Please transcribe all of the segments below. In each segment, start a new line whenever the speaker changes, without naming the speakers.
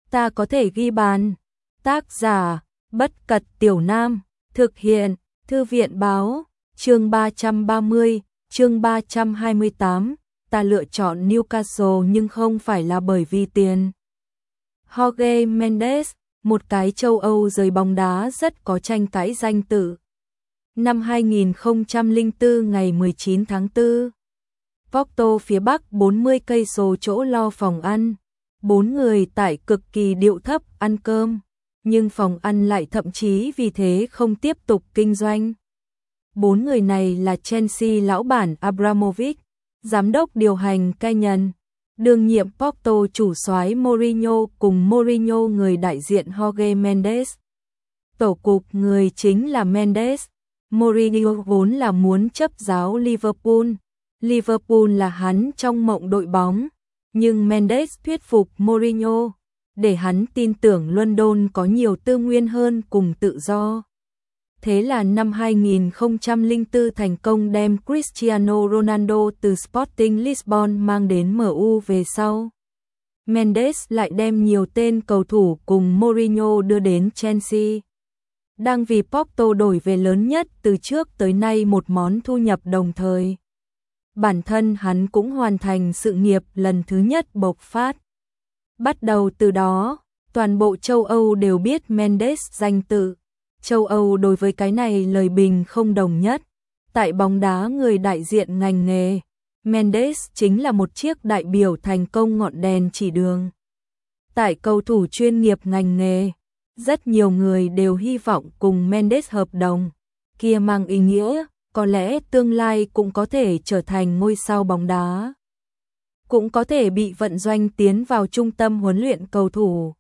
ta có thể ghi bàn. Tác giả, Bất Cật Tiểu Nam, thực hiện, Thư viện Báo, chương 330, chương 328, ta lựa chọn Newcastle nhưng không phải là bởi vì tiền. Jorge Mendes, một cái châu Âu rời bóng đá rất có tranh cãi danh tự. Năm 2004 ngày 19 tháng 4, Porto phía Bắc 40 cây số chỗ lo phòng ăn, 4 người tại cực kỳ điệu thấp ăn cơm, nhưng phòng ăn lại thậm chí vì thế không tiếp tục kinh doanh. 4 người này là Chelsea lão bản Abramovich, giám đốc điều hành Kenyan, đương nhiệm Porto chủ soái Mourinho cùng Mourinho người đại diện Jorge Mendes. Tổ cục người chính là Mendes. Mourinho vốn là muốn chấp giáo Liverpool. Liverpool là hắn trong mộng đội bóng, nhưng Mendes thuyết phục Mourinho để hắn tin tưởng London có nhiều tư nguyên hơn cùng tự do. Thế là năm 2004 thành công đem Cristiano Ronaldo từ Sporting Lisbon mang đến MU về sau. Mendes lại đem nhiều tên cầu thủ cùng Mourinho đưa đến Chelsea. Đang vì Porto đổi về lớn nhất từ trước tới nay một món thu nhập đồng thời. Bản thân hắn cũng hoàn thành sự nghiệp lần thứ nhất bộc phát. Bắt đầu từ đó, toàn bộ châu Âu đều biết Mendes danh tự. Châu Âu đối với cái này lời bình không đồng nhất. Tại bóng đá người đại diện ngành nghề, Mendes chính là một chiếc đại biểu thành công ngọn đèn chỉ đường. Tại cầu thủ chuyên nghiệp ngành nghề, rất nhiều người đều hy vọng cùng Mendes hợp đồng. Kia mang ý nghĩa, có lẽ tương lai cũng có thể trở thành ngôi sao bóng đá. Cũng có thể bị vận doanh tiến vào trung tâm huấn luyện cầu thủ.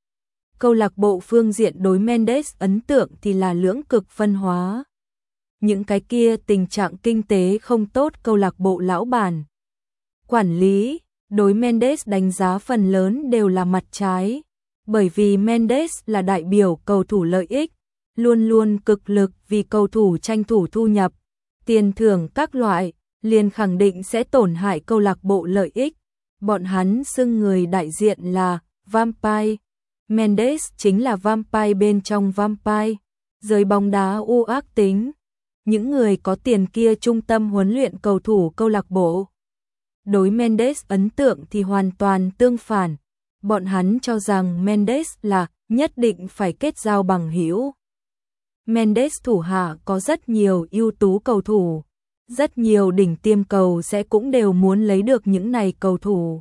Câu lạc bộ phương diện đối Mendes ấn tượng thì là lưỡng cực phân hóa. Những cái kia tình trạng kinh tế không tốt câu lạc bộ lão bản. Quản lý, đối Mendes đánh giá phần lớn đều là mặt trái. Bởi vì Mendes là đại biểu cầu thủ lợi ích, luôn luôn cực lực vì cầu thủ tranh thủ thu nhập, tiền thưởng các loại, liền khẳng định sẽ tổn hại câu lạc bộ lợi ích. Bọn hắn xưng người đại diện là Vampire. Mendes chính là Vampire bên trong Vampire, giới bóng đá u ác tính. Những người có tiền kia trung tâm huấn luyện cầu thủ câu lạc bộ. Đối Mendes ấn tượng thì hoàn toàn tương phản. Bọn hắn cho rằng Mendes là nhất định phải kết giao bằng hữu. Mendes thủ hạ có rất nhiều ưu tú cầu thủ. Rất nhiều đỉnh tiêm cầu sẽ cũng đều muốn lấy được những này cầu thủ.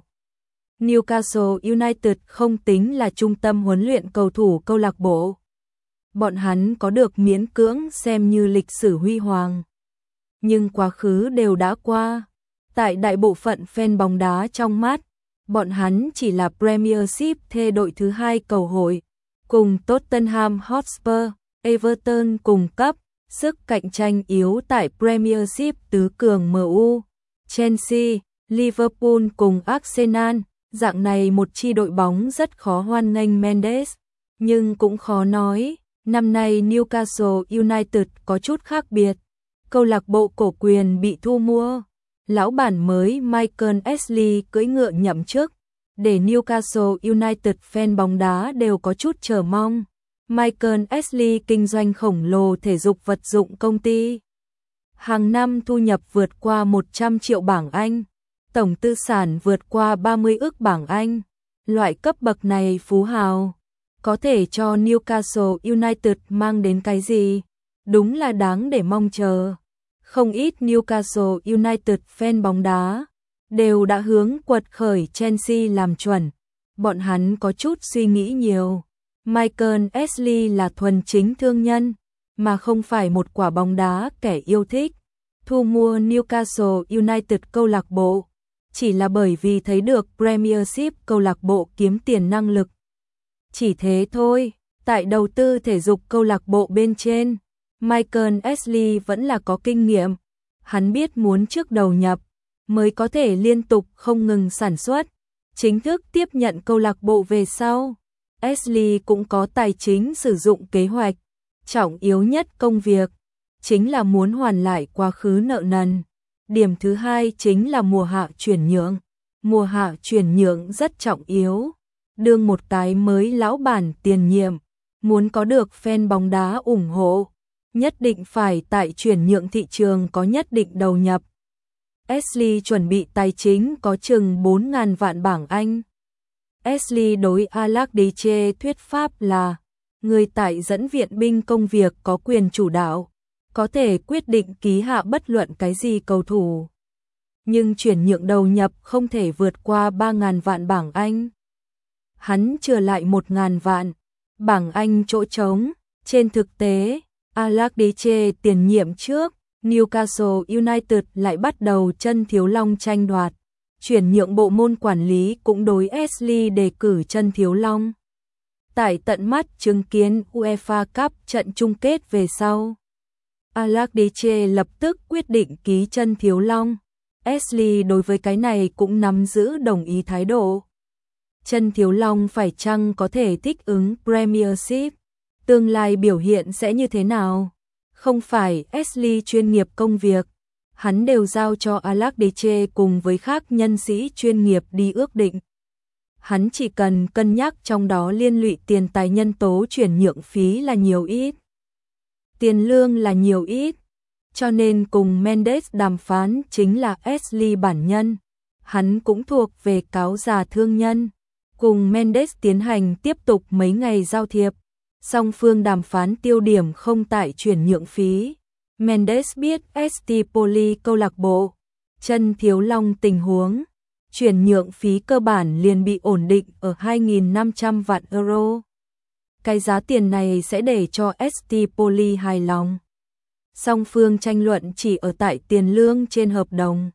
Newcastle United không tính là trung tâm huấn luyện cầu thủ câu lạc bộ. Bọn hắn có được miễn cưỡng xem như lịch sử huy hoàng. Nhưng quá khứ đều đã qua. Tại đại bộ phận fan bóng đá trong mắt, bọn hắn chỉ là Premiership thê đội thứ hai cầu hội, cùng Tottenham Hotspur, Everton cùng cấp, sức cạnh tranh yếu tại Premiership tứ cường MU, Chelsea, Liverpool cùng Arsenal. Dạng này một chi đội bóng rất khó hoan nghênh Mendes, nhưng cũng khó nói, năm nay Newcastle United có chút khác biệt. Câu lạc bộ cổ quyền bị thu mua, lão bản mới Michael Ashley cưỡi ngựa nhậm chức, để Newcastle United fan bóng đá đều có chút chờ mong. Michael Ashley kinh doanh khổng lồ thể dục vật dụng công ty. Hàng năm thu nhập vượt qua 100 triệu bảng Anh. Tổng tư sản vượt qua 30 ức bảng Anh. Loại cấp bậc này phú hào. Có thể cho Newcastle United mang đến cái gì? Đúng là đáng để mong chờ. Không ít Newcastle United fan bóng đá đều đã hướng quật khởi Chelsea làm chuẩn. Bọn hắn có chút suy nghĩ nhiều. Michael Ashley là thuần chính thương nhân, mà không phải một quả bóng đá kẻ yêu thích. Thu mua Newcastle United câu lạc bộ chỉ là bởi vì thấy được Premiership câu lạc bộ kiếm tiền năng lực. Chỉ thế thôi, tại đầu tư thể dục câu lạc bộ bên trên, Michael Ashley vẫn là có kinh nghiệm. Hắn biết muốn trước đầu nhập, mới có thể liên tục không ngừng sản xuất, chính thức tiếp nhận câu lạc bộ về sau. Ashley cũng có tài chính sử dụng kế hoạch. Trọng yếu nhất công việc chính là muốn hoàn lại quá khứ nợ nần. Điểm thứ hai chính là mùa hạ chuyển nhượng. Mùa hạ chuyển nhượng rất trọng yếu. đương một cái mới lão bản tiền nhiệm, muốn có được fan bóng đá ủng hộ, nhất định phải tại chuyển nhượng thị trường có nhất định đầu nhập. Ashley chuẩn bị tài chính có chừng 4.000 vạn bảng Anh. Ashley đối Allardyce thuyết pháp là người tại dẫn viện binh công việc có quyền chủ đạo, có thể quyết định ký hạ bất luận cái gì cầu thủ. Nhưng chuyển nhượng đầu nhập không thể vượt qua 3.000 vạn bảng Anh. Hắn trừ lại 1.000 vạn bảng Anh chỗ trống. Trên thực tế, Allardyce tiền nhiệm trước Newcastle United lại bắt đầu chân thiếu long tranh đoạt. Chuyển nhượng bộ môn quản lý cũng đối Ashley đề cử chân thiếu long. Tại tận mắt chứng kiến UEFA Cup trận chung kết về sau, Allardyce lập tức quyết định ký chân thiếu long. Ashley đối với cái này cũng nắm giữ đồng ý thái độ. Chân thiếu long phải chăng có thể thích ứng Premiership? Tương lai biểu hiện sẽ như thế nào? Không phải Ashley chuyên nghiệp công việc, hắn đều giao cho Allardyce cùng với các nhân sĩ chuyên nghiệp đi ước định. Hắn chỉ cần cân nhắc trong đó liên lụy tiền tài nhân tố chuyển nhượng phí là nhiều ít, tiền lương là nhiều ít, cho nên cùng Mendes đàm phán chính là Ashley bản nhân. Hắn cũng thuộc về cáo già thương nhân, cùng Mendes tiến hành tiếp tục mấy ngày giao thiệp. Song phương đàm phán tiêu điểm không tại chuyển nhượng phí. Mendes biết Estipoli câu lạc bộ chân thiếu long tình huống, chuyển nhượng phí cơ bản liền bị ổn định ở 2.500 vạn euro. Cái giá tiền này sẽ để cho Estipoli hài lòng. Song phương tranh luận chỉ ở tại tiền lương trên hợp đồng.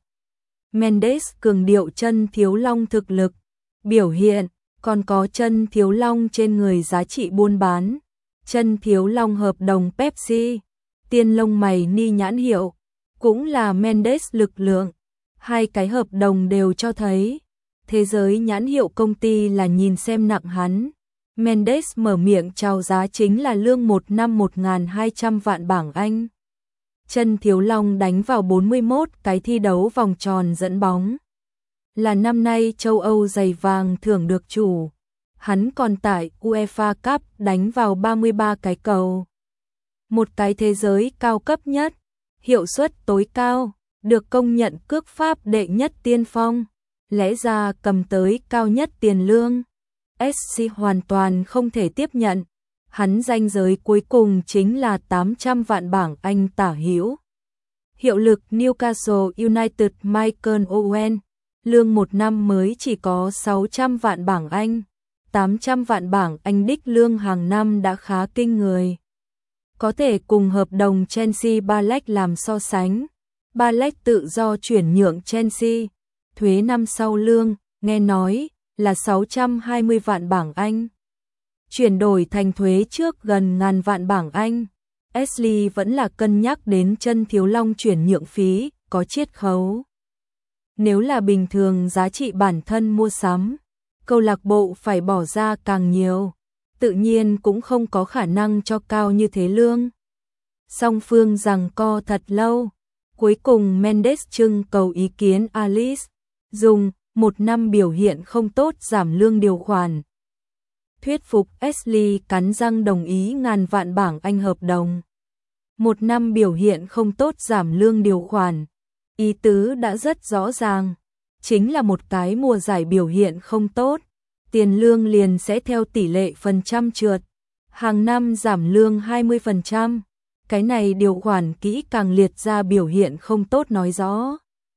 Mendes cường điệu chân thiếu long thực lực, biểu hiện, còn có chân thiếu long trên người giá trị buôn bán. Chân thiếu long hợp đồng Pepsi, tiên lông mày ni nhãn hiệu, cũng là Mendes lực lượng. Hai cái hợp đồng đều cho thấy, thế giới nhãn hiệu công ty là nhìn xem nặng hắn. Mendes mở miệng chào giá chính là lương một năm 1.200 vạn bảng Anh. Chân thiếu long đánh vào 41 cái thi đấu vòng tròn dẫn bóng. Là năm nay châu Âu giày vàng thưởng được chủ. Hắn còn tại UEFA Cup đánh vào 33 cái cầu. Một cái thế giới cao cấp nhất, hiệu suất tối cao, được công nhận cước pháp đệ nhất tiên phong, lẽ ra cầm tới cao nhất tiền lương. SC hoàn toàn không thể tiếp nhận, hắn ranh giới cuối cùng chính là 800 vạn bảng Anh tả hữu. Hiệu lực Newcastle United Michael Owen, lương một năm mới chỉ có 600 vạn bảng Anh. 800 vạn bảng Anh đích lương hàng năm đã khá kinh người. Có thể cùng hợp đồng Chelsea Balek làm so sánh. Balek tự do chuyển nhượng Chelsea, thuế năm sau lương, nghe nói, là 620 vạn bảng Anh. Chuyển đổi thành thuế trước gần 1.000 vạn bảng Anh. Ashley vẫn là cân nhắc đến chân thiếu long chuyển nhượng phí, có chiết khấu. Nếu là bình thường giá trị bản thân mua sắm, câu lạc bộ phải bỏ ra càng nhiều, tự nhiên cũng không có khả năng cho cao như thế lương. Song phương giằng co thật lâu, cuối cùng Mendes trưng cầu ý kiến Alice, dùng 1 năm biểu hiện không tốt giảm lương điều khoản. Thuyết phục Ashley cắn răng đồng ý 1.000 vạn bảng Anh hợp đồng. 1 năm biểu hiện không tốt giảm lương điều khoản, ý tứ đã rất rõ ràng. Chính là một cái mùa giải biểu hiện không tốt, tiền lương liền sẽ theo tỷ lệ phần trăm trượt, hàng năm giảm lương 20%. Cái này điều khoản kỹ càng liệt ra biểu hiện không tốt nói rõ.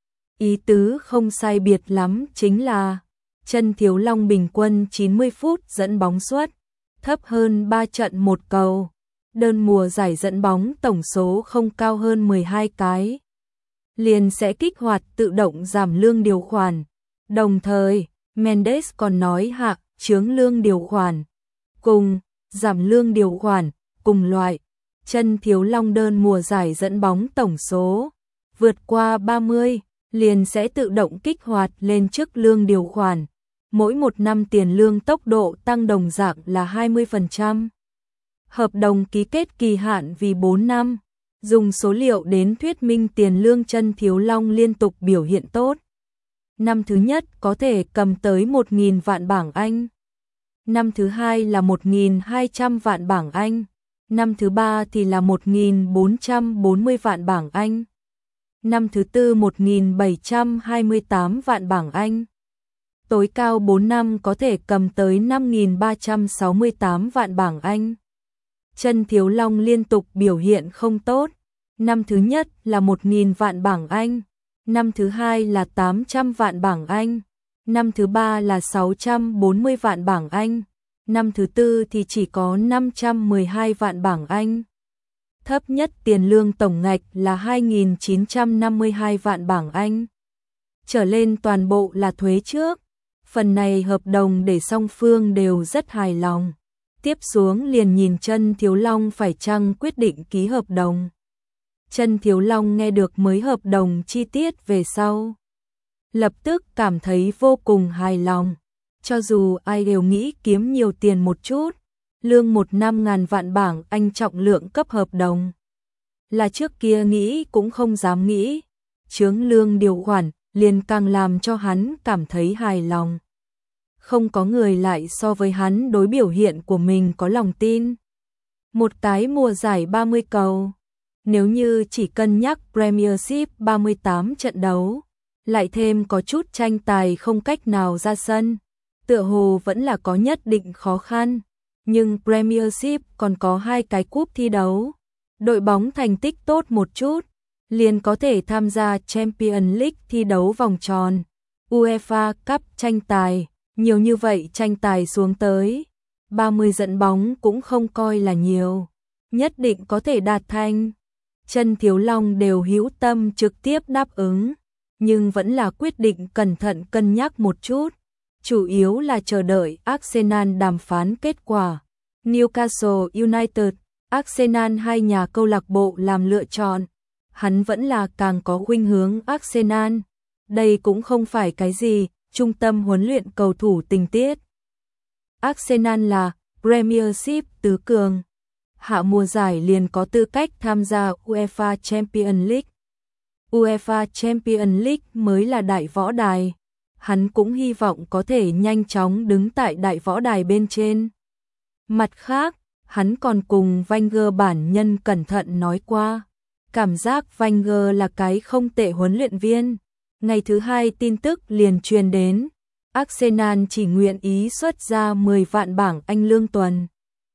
Ý tứ không sai biệt lắm chính là chân thiếu long bình quân 90 phút dẫn bóng suất, thấp hơn 3 trận 1 cầu. Đơn mùa giải dẫn bóng tổng số không cao hơn 12 cái. Liền sẽ kích hoạt tự động giảm lương điều khoản. Đồng thời, Mendes còn nói hạ chướng lương điều khoản, cùng giảm lương điều khoản, cùng loại. Chân thiếu long đơn mùa giải dẫn bóng tổng số vượt qua 30, liền sẽ tự động kích hoạt lên chức lương điều khoản. Mỗi 1 năm tiền lương tốc độ tăng đồng dạng là 20%. Hợp đồng ký kết kỳ hạn vì 4 năm, dùng số liệu đến thuyết minh tiền lương chân thiếu long liên tục biểu hiện tốt. Năm thứ nhất có thể cầm tới 1.000 vạn bảng Anh. năm thứ hai là 1.200 vạn bảng Anh, năm thứ ba thì là 1.440 vạn bảng Anh, năm thứ tư 1.728 vạn bảng Anh. Tối cao 4 năm có thể cầm tới 5.368 vạn bảng Anh. Chân Thiếu Long liên tục biểu hiện không tốt. Năm thứ nhất là 1.000 vạn bảng Anh, năm thứ hai là 800 vạn bảng Anh, năm thứ ba là 640 vạn bảng Anh, năm thứ tư thì chỉ có 512 vạn bảng Anh. Thấp nhất tiền lương tổng ngạch là 2.952 vạn bảng Anh. Trở lên toàn bộ là thuế trước. Phần này hợp đồng để song phương đều rất hài lòng. Tiếp xuống liền nhìn Chân Thiếu Long phải chăng quyết định ký hợp đồng. Chân Thiếu Long nghe được mới hợp đồng chi tiết về sau, lập tức cảm thấy vô cùng hài lòng. Cho dù ai đều nghĩ kiếm nhiều tiền một chút, lương 1 năm ngàn vạn bảng Anh trọng lượng cấp hợp đồng. Là trước kia nghĩ cũng không dám nghĩ. Chướng lương điều khoản liền càng làm cho hắn cảm thấy hài lòng. Không có người lại so với hắn đối biểu hiện của mình có lòng tin. Một cái mùa giải 30 cầu, nếu như chỉ cân nhắc Premiership 38 trận đấu, lại thêm có chút tranh tài không cách nào ra sân, tựa hồ vẫn là có nhất định khó khăn. Nhưng Premiership còn có 2 cái cúp thi đấu, đội bóng thành tích tốt một chút, liền có thể tham gia Champions League thi đấu vòng tròn, UEFA Cup tranh tài. Nhiều như vậy tranh tài xuống tới, 30 trận bóng cũng không coi là nhiều, nhất định có thể đạt thành. Chân Thiếu Long đều hữu tâm trực tiếp đáp ứng, nhưng vẫn là quyết định cẩn thận cân nhắc một chút, chủ yếu là chờ đợi Arsenal đàm phán kết quả. Newcastle United, Arsenal hai nhà câu lạc bộ làm lựa chọn, hắn vẫn là càng có khuynh hướng Arsenal. Đây cũng không phải cái gì trung tâm huấn luyện cầu thủ tình tiết. Arsenal là Premiership tứ cường, hạ mùa giải liền có tư cách tham gia UEFA Champions League. UEFA Champions League mới là đại võ đài, hắn cũng hy vọng có thể nhanh chóng đứng tại đại võ đài bên trên. Mặt khác, hắn còn cùng Wenger bản nhân cẩn thận nói qua, cảm giác Wenger là cái không tệ huấn luyện viên. Ngày thứ hai tin tức liền truyền đến, Arsenal chỉ nguyện ý xuất ra 10 vạn bảng Anh lương tuần.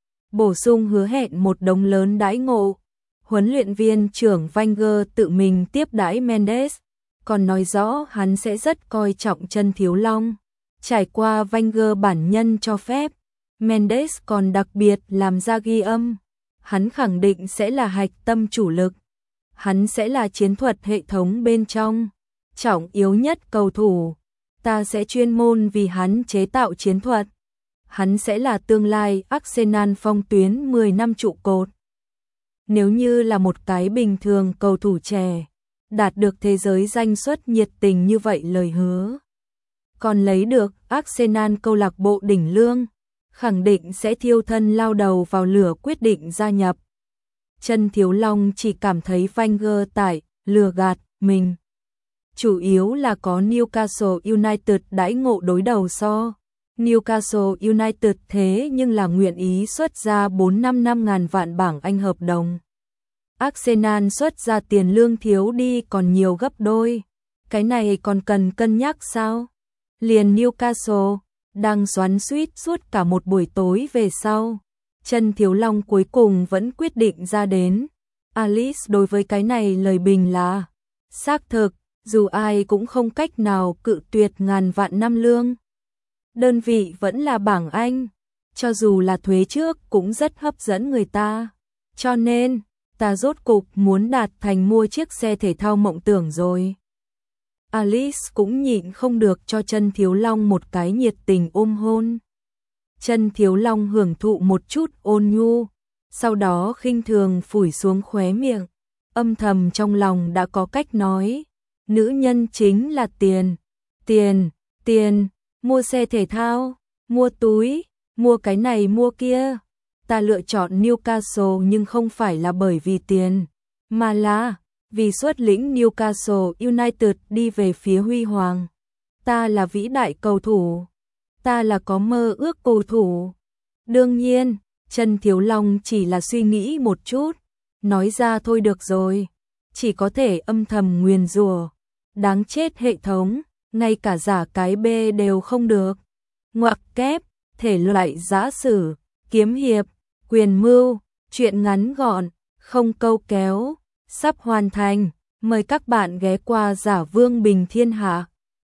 Bổ sung hứa hẹn một đống lớn đãi ngộ. Huấn luyện viên trưởng Wenger tự mình tiếp đãi Mendes, còn nói rõ hắn sẽ rất coi trọng Chân Thiếu Long. Trải qua Wenger bản nhân cho phép, Mendes còn đặc biệt làm ra ghi âm. Hắn khẳng định sẽ là hạch tâm chủ lực. Hắn sẽ là chiến thuật hệ thống bên trong trọng yếu nhất cầu thủ, ta sẽ chuyên môn vì hắn chế tạo chiến thuật. Hắn sẽ là tương lai Arsenal phong tuyến 10 năm trụ cột. Nếu như là một cái bình thường cầu thủ trẻ, đạt được thế giới danh xuất nhiệt tình như vậy lời hứa, còn lấy được Arsenal câu lạc bộ đỉnh lương, khẳng định sẽ thiêu thân lao đầu vào lửa quyết định gia nhập. Chân Thiếu Long chỉ cảm thấy Wenger tại lừa gạt mình. Chủ yếu là có Newcastle United đãi ngộ đối đầu so. Newcastle United thế nhưng là nguyện ý xuất ra 4-5 ngàn vạn bảng Anh hợp đồng. Arsenal xuất ra tiền lương thiếu đi còn nhiều gấp đôi. Cái này còn cần cân nhắc sao? Liền Newcastle đang xoắn xuýt suốt cả một buổi tối về sau. Chân Thiếu Long cuối cùng vẫn quyết định ra đến. Alice đối với cái này lời bình là xác thực, dù ai cũng không cách nào cự tuyệt ngàn vạn năm lương. Đơn vị vẫn là bảng Anh, cho dù là thuế trước cũng rất hấp dẫn người ta. Cho nên, ta rốt cục muốn đạt thành mua chiếc xe thể thao mộng tưởng rồi. Alice cũng nhịn không được cho Chân Thiếu Long một cái nhiệt tình ôm hôn. Chân Thiếu Long hưởng thụ một chút ôn nhu, sau đó khinh thường phủi xuống khóe miệng, âm thầm trong lòng đã có cách nói, nữ nhân chính là tiền, tiền, tiền, mua xe thể thao, mua túi, mua cái này mua kia. Ta lựa chọn Newcastle nhưng không phải là bởi vì tiền, mà là vì xuất lĩnh Newcastle United đi về phía huy hoàng. Ta là vĩ đại cầu thủ. ta là có mơ ước cầu thủ. Đương nhiên, Trần Thiếu Long chỉ là suy nghĩ một chút, nói ra thôi được rồi, chỉ có thể âm thầm nguyền rủa, đáng chết hệ thống, ngay cả giả cái B đều không được. Ngoặc kép, thể loại giã sử, kiếm hiệp, quyền mưu, truyện ngắn gọn, không câu kéo, sắp hoàn thành, mời các bạn ghé qua Giả Vương Bình Thiên Hạ.